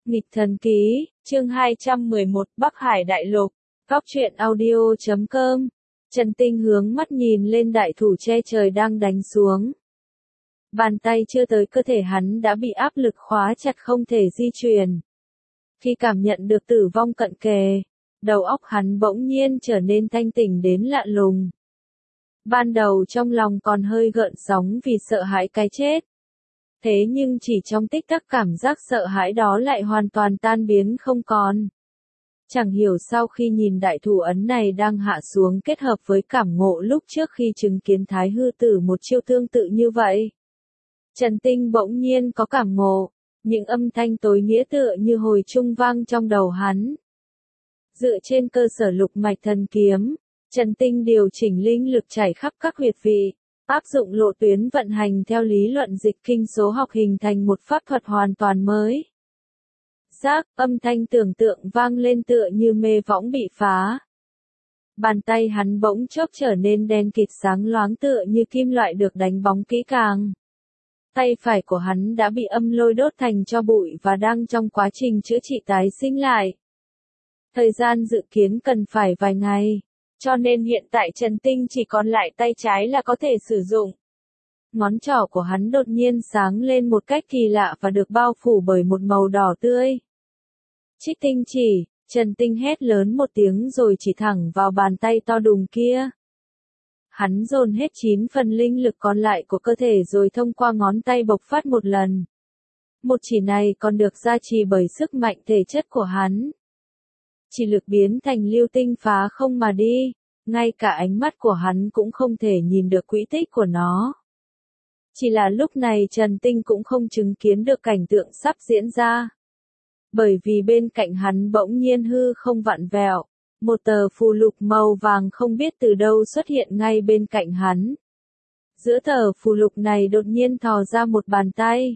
Nghịch thần ký, chương 211, Bắc Hải Đại Lục, Góc truyện audio.com. Trần Tinh hướng mắt nhìn lên đại thủ che trời đang đánh xuống. Bàn tay chưa tới cơ thể hắn đã bị áp lực khóa chặt không thể di chuyển. Khi cảm nhận được tử vong cận kề, đầu óc hắn bỗng nhiên trở nên thanh tỉnh đến lạ lùng. Ban đầu trong lòng còn hơi gợn sóng vì sợ hãi cái chết. Thế nhưng chỉ trong tích tắc cảm giác sợ hãi đó lại hoàn toàn tan biến không còn. Chẳng hiểu sau khi nhìn đại thủ ấn này đang hạ xuống kết hợp với cảm ngộ lúc trước khi chứng kiến Thái Hư Tử một chiêu tương tự như vậy. Trần Tinh bỗng nhiên có cảm ngộ, những âm thanh tối nghĩa tựa như hồi chuông vang trong đầu hắn. Dựa trên cơ sở lục mạch thần kiếm, Trần Tinh điều chỉnh linh lực chảy khắp các huyệt vị, áp dụng lộ tuyến vận hành theo lý luận dịch kinh số học hình thành một pháp thuật hoàn toàn mới. Rác, âm thanh tưởng tượng vang lên tựa như mê võng bị phá. Bàn tay hắn bỗng chốc trở nên đen kịt sáng loáng tựa như kim loại được đánh bóng kỹ càng. Tay phải của hắn đã bị âm lôi đốt thành tro bụi và đang trong quá trình chữa trị tái sinh lại. Thời gian dự kiến cần phải vài ngày, cho nên hiện tại Trần Tinh chỉ còn lại tay trái là có thể sử dụng. Ngón trỏ của hắn đột nhiên sáng lên một cách kỳ lạ và được bao phủ bởi một màu đỏ tươi. Trích tinh chỉ, Trần Tinh hét lớn một tiếng rồi chỉ thẳng vào bàn tay to đùng kia. Hắn dồn hết 9 phần linh lực còn lại của cơ thể rồi thông qua ngón tay bộc phát một lần. Một chỉ này còn được gia trì bởi sức mạnh thể chất của hắn. Chỉ lực biến thành lưu tinh phá không mà đi, ngay cả ánh mắt của hắn cũng không thể nhìn được quỹ tích của nó. Chỉ là lúc này Trần Tinh cũng không chứng kiến được cảnh tượng sắp diễn ra. Bởi vì bên cạnh hắn bỗng nhiên hư không vặn vẹo, một tờ phù lục màu vàng không biết từ đâu xuất hiện ngay bên cạnh hắn. Giữa tờ phù lục này đột nhiên thò ra một bàn tay.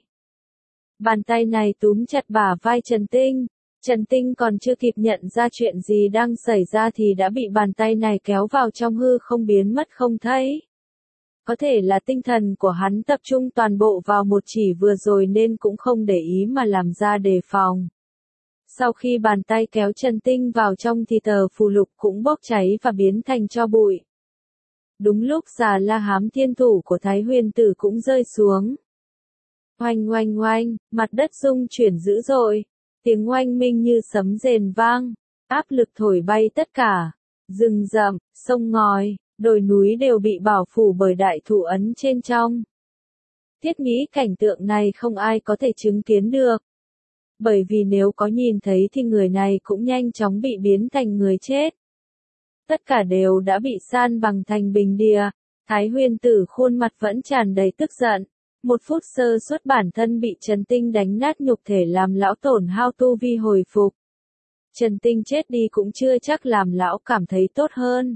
Bàn tay này túm chặt bả vai Trần Tinh. Trần Tinh còn chưa kịp nhận ra chuyện gì đang xảy ra thì đã bị bàn tay này kéo vào trong hư không biến mất không thấy. Có thể là tinh thần của hắn tập trung toàn bộ vào một chỉ vừa rồi nên cũng không để ý mà làm ra đề phòng. Sau khi bàn tay kéo Trần Tinh vào trong thì tờ phù lục cũng bốc cháy và biến thành tro bụi. Đúng lúc Già La Hám thiên thủ của Thái Huyền Tử cũng rơi xuống. Oanh oanh oanh, mặt đất rung chuyển dữ dội. Tiếng oanh minh như sấm rền vang, áp lực thổi bay tất cả, rừng rậm, sông ngòi, đồi núi đều bị bảo phủ bởi đại thủ ấn trên trong. Thiết nghĩ cảnh tượng này không ai có thể chứng kiến được. Bởi vì nếu có nhìn thấy thì người này cũng nhanh chóng bị biến thành người chết. Tất cả đều đã bị san bằng thành bình địa, Thái Huyền Tử khuôn mặt vẫn tràn đầy tức giận. Một phút sơ suất bản thân bị Trần Tinh đánh nát nhục thể làm lão tổn hao tu vi hồi phục. Trần Tinh chết đi cũng chưa chắc làm lão cảm thấy tốt hơn.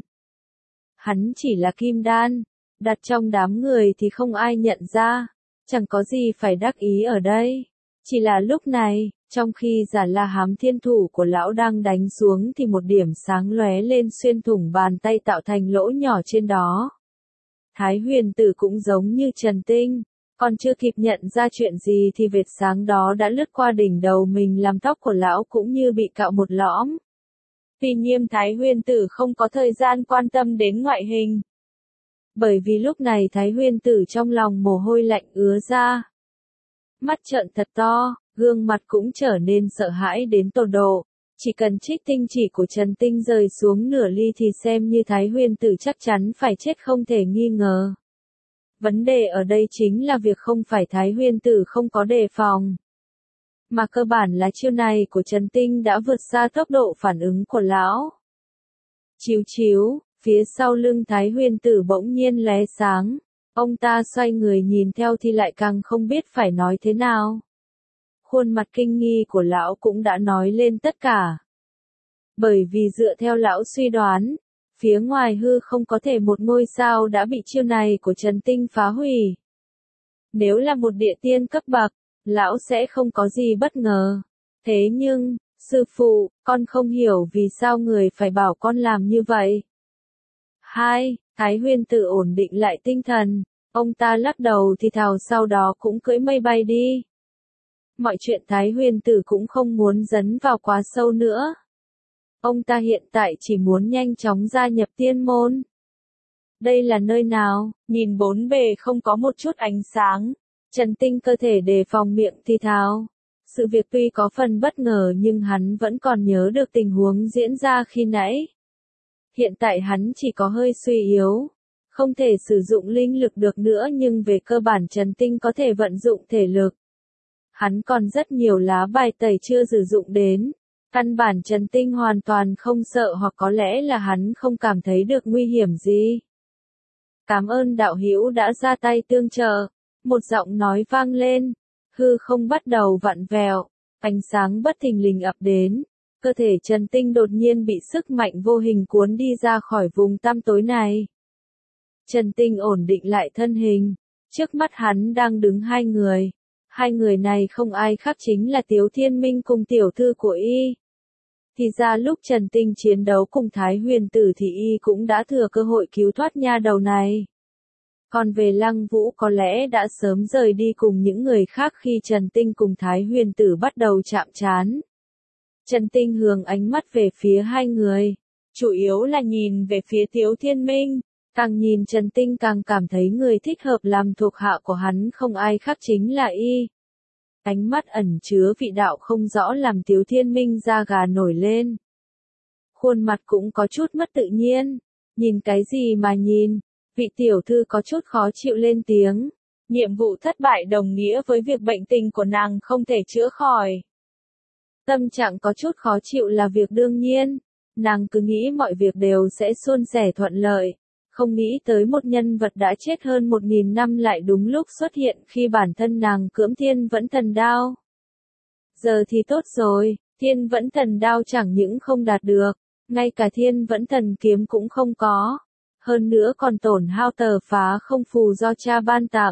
Hắn chỉ là kim đan, đặt trong đám người thì không ai nhận ra, chẳng có gì phải đắc ý ở đây. Chỉ là lúc này, trong khi Già La Hám thiên thủ của lão đang đánh xuống thì một điểm sáng lóe lên xuyên thủng bàn tay tạo thành lỗ nhỏ trên đó. Thái Huyền Tử cũng giống như Trần Tinh. Còn chưa kịp nhận ra chuyện gì thì vệt sáng đó đã lướt qua đỉnh đầu mình làm tóc của lão cũng như bị cạo một lõm. Tuy nhiên Thái Huyền Tử không có thời gian quan tâm đến ngoại hình. Bởi vì lúc này Thái Huyền Tử trong lòng mồ hôi lạnh ứa ra. Mắt trợn thật to, gương mặt cũng trở nên sợ hãi đến tột độ. Chỉ cần trích tinh chỉ của Trần Tinh rơi xuống nửa ly thì xem như Thái Huyền Tử chắc chắn phải chết không thể nghi ngờ. Vấn đề ở đây chính là việc không phải Thái Huyền Tử không có đề phòng. Mà cơ bản là chiêu này của Trần Tinh đã vượt xa tốc độ phản ứng của lão. Chiếu chiếu, phía sau lưng Thái Huyền Tử bỗng nhiên lóe sáng. Ông ta xoay người nhìn theo thì lại càng không biết phải nói thế nào. Khuôn mặt kinh nghi của lão cũng đã nói lên tất cả. Bởi vì dựa theo lão suy đoán, phía ngoài hư không có thể một ngôi sao đã bị chiêu này của Trần Tinh phá hủy. Nếu là một địa tiên cấp bậc, lão sẽ không có gì bất ngờ. Thế nhưng, sư phụ, con không hiểu vì sao người phải bảo con làm như vậy. Thái Huyền Tử ổn định lại tinh thần, ông ta lắc đầu thì thào sau đó cũng cưỡi mây bay đi. Mọi chuyện Thái Huyền Tử cũng không muốn dấn vào quá sâu nữa. Ông ta hiện tại chỉ muốn nhanh chóng gia nhập tiên môn. Đây là nơi nào? Nhìn bốn bề không có một chút ánh sáng. Trần Tinh cơ thể đề phòng miệng thì thào. Sự việc tuy có phần bất ngờ nhưng hắn vẫn còn nhớ được tình huống diễn ra khi nãy. Hiện tại hắn chỉ có hơi suy yếu. Không thể sử dụng linh lực được nữa nhưng về cơ bản Trần Tinh có thể vận dụng thể lực. Hắn còn rất nhiều lá bài tẩy chưa sử dụng đến. Căn bản Trần Tinh hoàn toàn không sợ hoặc có lẽ là hắn không cảm thấy được nguy hiểm gì. Cảm ơn đạo hữu đã ra tay tương trợ. Một giọng nói vang lên. Hư không bắt đầu vặn vẹo. Ánh sáng bất thình lình ập đến. Cơ thể Trần Tinh đột nhiên bị sức mạnh vô hình cuốn đi ra khỏi vùng tăm tối này. Trần Tinh ổn định lại thân hình. Trước mắt hắn đang đứng hai người. Hai người này không ai khác chính là Tiếu Thiên Minh cùng tiểu thư của y. Thì ra lúc Trần Tinh chiến đấu cùng Thái Huyền Tử thì y cũng đã thừa cơ hội cứu thoát nha đầu này. Còn về Lăng Vũ có lẽ đã sớm rời đi cùng những người khác khi Trần Tinh cùng Thái Huyền Tử bắt đầu chạm trán. Trần Tinh hướng ánh mắt về phía hai người, chủ yếu là nhìn về phía Tiếu Thiên Minh. Càng nhìn Trần Tinh càng cảm thấy người thích hợp làm thuộc hạ của hắn không ai khác chính là y. Ánh mắt ẩn chứa vị đạo không rõ làm Tiếu Thiên Minh da gà nổi lên. Khuôn mặt cũng có chút mất tự nhiên. Nhìn cái gì mà nhìn? Vị tiểu thư có chút khó chịu lên tiếng. Nhiệm vụ thất bại đồng nghĩa với việc bệnh tình của nàng không thể chữa khỏi. Tâm trạng có chút khó chịu là việc đương nhiên. Nàng cứ nghĩ mọi việc đều sẽ suôn sẻ thuận lợi. Không nghĩ tới một nhân vật đã chết hơn 1000 năm lại đúng lúc xuất hiện khi bản thân nàng cưỡng Thiên Vẫn Thần Đao. Giờ thì tốt rồi, Thiên Vẫn Thần Đao chẳng những không đạt được, ngay cả Thiên Vẫn Thần Kiếm cũng không có. Hơn nữa còn tổn hao tờ phá không phù do cha ban tặng.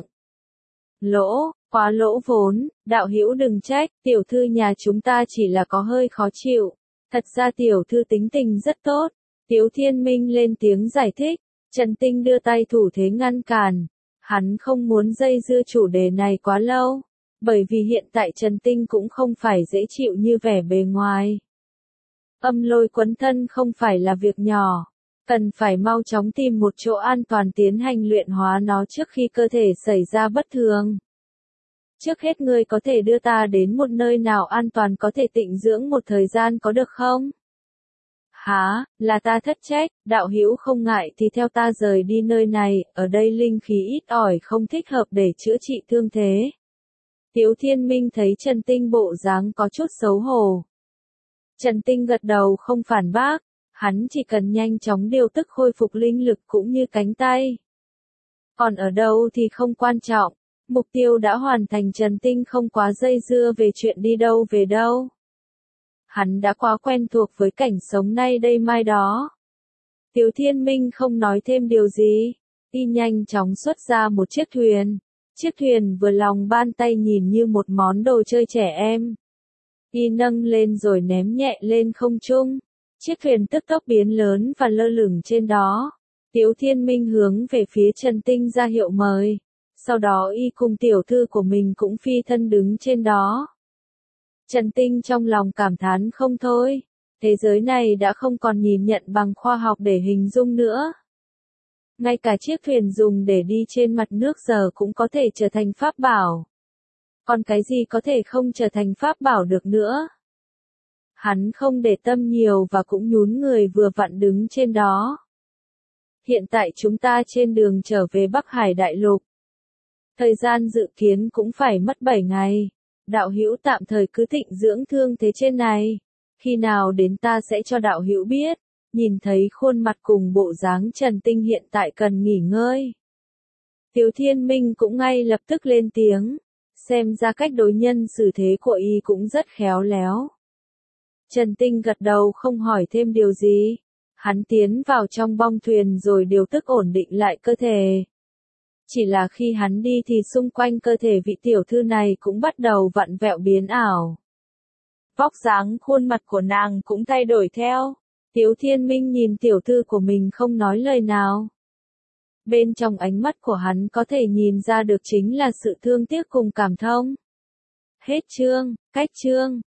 Lỗ, quá lỗ vốn, đạo hữu đừng trách, tiểu thư nhà chúng ta chỉ là có hơi khó chịu. Thật ra tiểu thư tính tình rất tốt. Tiếu Thiên Minh lên tiếng giải thích. Trần Tinh đưa tay thủ thế ngăn cản. Hắn không muốn dây dưa chủ đề này quá lâu. Bởi vì hiện tại Trần Tinh cũng không phải dễ chịu như vẻ bề ngoài. Âm lôi quấn thân không phải là việc nhỏ. Cần phải mau chóng tìm một chỗ an toàn tiến hành luyện hóa nó trước khi cơ thể xảy ra bất thường. Trước hết ngươi có thể đưa ta đến một nơi nào an toàn có thể tịnh dưỡng một thời gian có được không? Hả, là ta thất trách, đạo hữu không ngại thì theo ta rời đi nơi này, ở đây linh khí ít ỏi không thích hợp để chữa trị thương thế. Tiếu Thiên Minh thấy Trần Tinh bộ dáng có chút xấu hổ. Trần Tinh gật đầu không phản bác, hắn chỉ cần nhanh chóng điều tức khôi phục linh lực cũng như cánh tay. Còn ở đâu thì không quan trọng, mục tiêu đã hoàn thành Trần Tinh không quá dây dưa về chuyện đi đâu về đâu. Hắn đã quá quen thuộc với cảnh sống nay đây mai đó. Tiếu Thiên Minh không nói thêm điều gì, y nhanh chóng xuất ra một chiếc thuyền. Chiếc thuyền vừa lòng ban tay nhìn như một món đồ chơi trẻ em. Y nâng lên rồi ném nhẹ lên không trung. Chiếc thuyền tức tốc biến lớn và lơ lửng trên đó. Tiếu Thiên Minh hướng về phía Trần Tinh ra hiệu mời. Sau đó y cùng tiểu thư của mình cũng phi thân đứng trên đó. Trần Tinh trong lòng cảm thán không thôi. Thế giới này đã không còn nhìn nhận bằng khoa học để hình dung nữa. Ngay cả chiếc thuyền dùng để đi trên mặt nước giờ cũng có thể trở thành pháp bảo. Còn cái gì có thể không trở thành pháp bảo được nữa? Hắn không để tâm nhiều và cũng nhún người vừa vặn đứng trên đó. Hiện tại chúng ta trên đường trở về Bắc Hải Đại Lục. Thời gian dự kiến cũng phải mất 7 ngày. Đạo hữu tạm thời cứ tịnh dưỡng thương thế trên này. Khi nào đến ta sẽ cho đạo hữu biết. Nhìn thấy khuôn mặt cùng bộ dáng Trần Tinh hiện tại cần nghỉ ngơi. Tiếu Thiên Minh cũng ngay lập tức lên tiếng. Xem ra cách đối nhân xử thế của y cũng rất khéo léo. Trần Tinh gật đầu không hỏi thêm điều gì. Hắn tiến vào trong bong thuyền rồi điều tức ổn định lại cơ thể. Chỉ là khi hắn đi thì xung quanh cơ thể vị tiểu thư này cũng bắt đầu vặn vẹo biến ảo. Vóc dáng khuôn mặt của nàng cũng thay đổi theo. Tiếu Thiên Minh nhìn tiểu thư của mình không nói lời nào. Bên trong ánh mắt của hắn có thể nhìn ra được chính là sự thương tiếc cùng cảm thông. Hết chương, cách chương.